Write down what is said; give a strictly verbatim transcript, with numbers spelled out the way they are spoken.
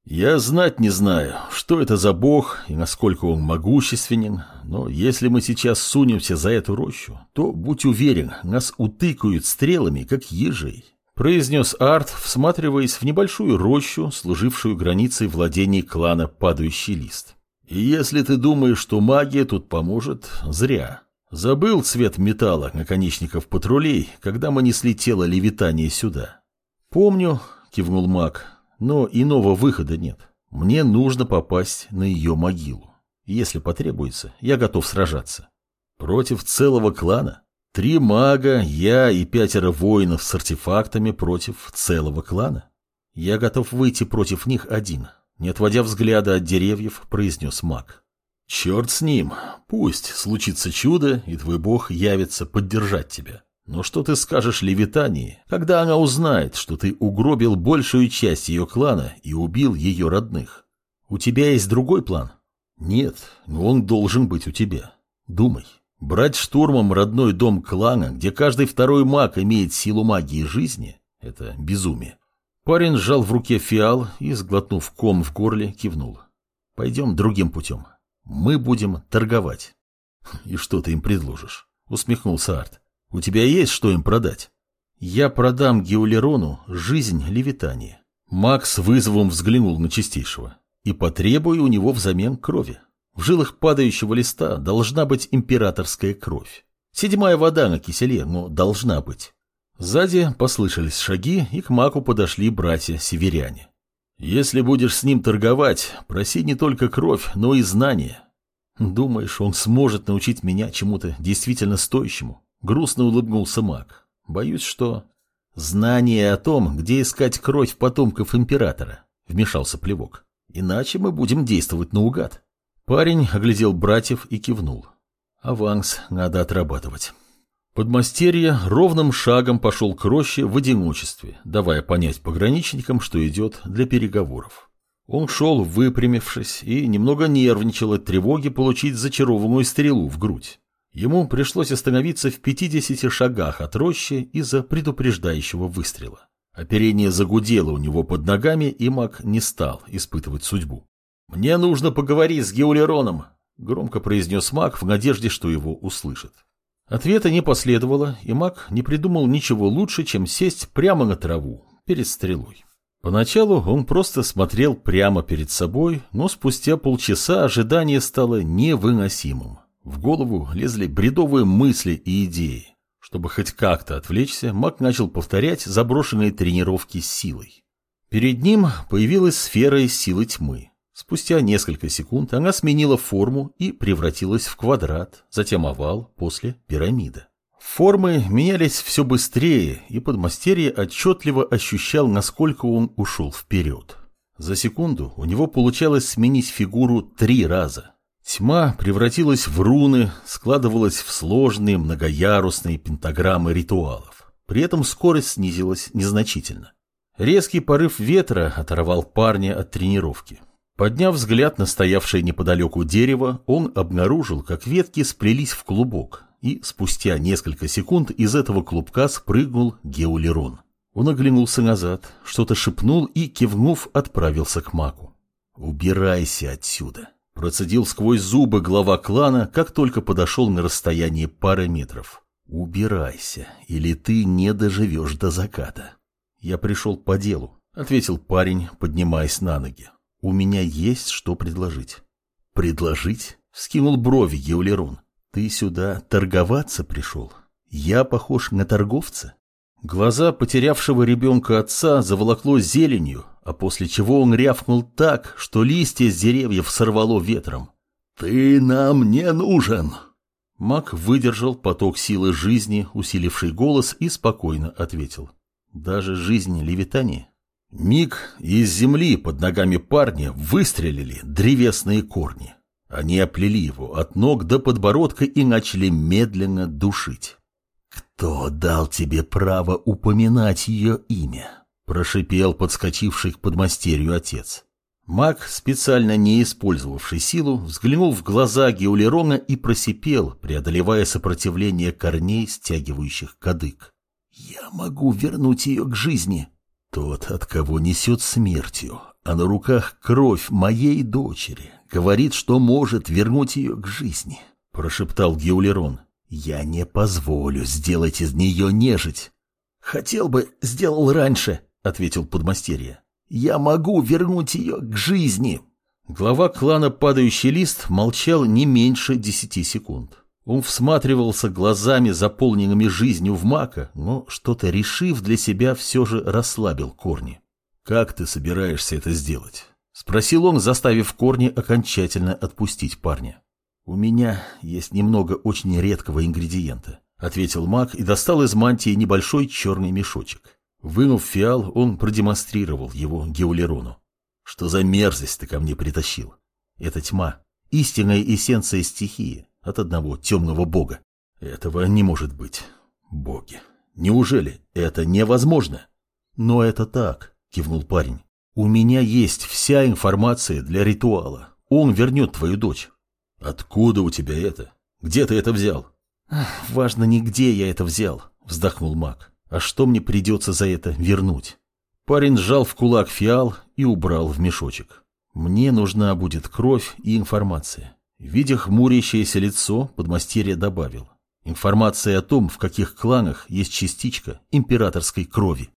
Я знать не знаю, что это за бог и насколько он могущественен, но если мы сейчас сунемся за эту рощу, то, будь уверен, нас утыкают стрелами, как ежей, произнес Арт, всматриваясь в небольшую рощу, служившую границей владений клана Падающий Лист. И если ты думаешь, что магия тут поможет, зря. Забыл цвет металла наконечников патрулей, когда мы несли тело Левитания сюда. Помню, кивнул маг. Но иного выхода нет. Мне нужно попасть на ее могилу. Если потребуется, я готов сражаться. Против целого клана? Три мага, я и пятеро воинов с артефактами против целого клана? Я готов выйти против них один, не отводя взгляда от деревьев, произнес маг. Черт с ним, пусть случится чудо, и твой бог явится поддержать тебя. Но что ты скажешь Левитании, когда она узнает, что ты угробил большую часть ее клана и убил ее родных? У тебя есть другой план? Нет, но он должен быть у тебя. Думай. Брать штурмом родной дом клана, где каждый второй маг имеет силу магии жизни, это безумие. Парень сжал в руке фиал и, сглотнув ком в горле, кивнул. Пойдем другим путем. Мы будем торговать. И что ты им предложишь? Усмехнулся Арт. У тебя есть что им продать? Я продам Геолерону жизнь Левитании. Макс с вызовом взглянул на Чистейшего. И потребую у него взамен крови. В жилах Падающего Листа должна быть императорская кровь. Седьмая вода на киселе, но должна быть. Сзади послышались шаги, и к Маку подошли братья-северяне. Если будешь с ним торговать, проси не только кровь, но и знания. Думаешь, он сможет научить меня чему-то действительно стоящему? Грустно улыбнулся маг. Боюсь, что... Знание о том, где искать кровь потомков императора, вмешался Плевок. Иначе мы будем действовать наугад. Парень оглядел братьев и кивнул. Аванс надо отрабатывать. Подмастерье ровным шагом пошел к роще в одиночестве, давая понять пограничникам, что идет для переговоров. Он шел, выпрямившись, и немного нервничал от тревоги получить зачарованную стрелу в грудь. Ему пришлось остановиться в пятидесяти шагах от рощи из-за предупреждающего выстрела. Оперение загудело у него под ногами, и маг не стал испытывать судьбу. «Мне нужно поговорить с Геолероном», — громко произнес маг в надежде, что его услышат. Ответа не последовало, и маг не придумал ничего лучше, чем сесть прямо на траву, перед стрелой. Поначалу он просто смотрел прямо перед собой, но спустя полчаса ожидание стало невыносимым. В голову лезли бредовые мысли и идеи. Чтобы хоть как-то отвлечься, маг начал повторять заброшенные тренировки с силой. Перед ним появилась сфера из силы тьмы. Спустя несколько секунд она сменила форму и превратилась в квадрат, затем овал, после пирамида. Формы менялись все быстрее, и подмастерье отчетливо ощущал, насколько он ушел вперед. За секунду у него получалось сменить фигуру три раза. Тьма превратилась в руны, складывалась в сложные многоярусные пентаграммы ритуалов. При этом скорость снизилась незначительно. Резкий порыв ветра оторвал парня от тренировки. Подняв взгляд на стоявшее неподалеку дерево, он обнаружил, как ветки сплелись в клубок, и спустя несколько секунд из этого клубка спрыгнул Геолерон. Он оглянулся назад, что-то шепнул и, кивнув, отправился к маку. «Убирайся отсюда!» Процедил сквозь зубы глава клана, как только подошел на расстояние пары метров. «Убирайся, или ты не доживешь до заката». «Я пришел по делу», — ответил парень, поднимаясь на ноги. «У меня есть что предложить». «Предложить?» — вскинул брови Геолерон. «Ты сюда торговаться пришел? Я похож на торговца?» Глаза потерявшего ребенка отца заволокло зеленью, а после чего он рявкнул так, что листья с деревьев сорвало ветром. «Ты нам не нужен!» Маг выдержал поток силы жизни, усиливший голос, и спокойно ответил. «Даже жизнь Левитании?» Миг, и из земли под ногами парня выстрелили древесные корни. Они оплели его от ног до подбородка и начали медленно душить. «Кто дал тебе право упоминать ее имя?» – прошипел подскочивший к подмастерью отец. Маг, специально не использовавший силу, взглянул в глаза Геолерона и просипел, преодолевая сопротивление корней, стягивающих кадык. «Я могу вернуть ее к жизни». Тот, от кого несет смертью, а на руках кровь моей дочери, говорит, что может вернуть ее к жизни, прошептал Геулерон. Я не позволю сделать из нее нежить. Хотел бы, сделал раньше, ответил подмастерье. Я могу вернуть ее к жизни. Глава клана «Падающий лист» молчал не меньше десяти секунд. Он всматривался глазами, заполненными жизнью в мака, но, что-то решив для себя, все же расслабил корни. «Как ты собираешься это сделать?» — спросил он, заставив корни окончательно отпустить парня. «У меня есть немного очень редкого ингредиента», — ответил маг и достал из мантии небольшой черный мешочек. Вынув фиал, он продемонстрировал его Геулерону. «Что за мерзость ты ко мне притащил? Это тьма, истинная эссенция стихии. От одного темного бога. Этого не может быть. Боги. Неужели это невозможно? Но это так, кивнул парень. У меня есть вся информация для ритуала. Он вернет твою дочь. Откуда у тебя это? Где ты это взял? Важно не где я это взял, вздохнул маг. А что мне придется за это вернуть? Парень сжал в кулак фиал и убрал в мешочек. Мне нужна будет кровь и информация. Видя хмурящееся лицо, подмастерье добавил. Информация о том, в каких кланах есть частичка императорской крови.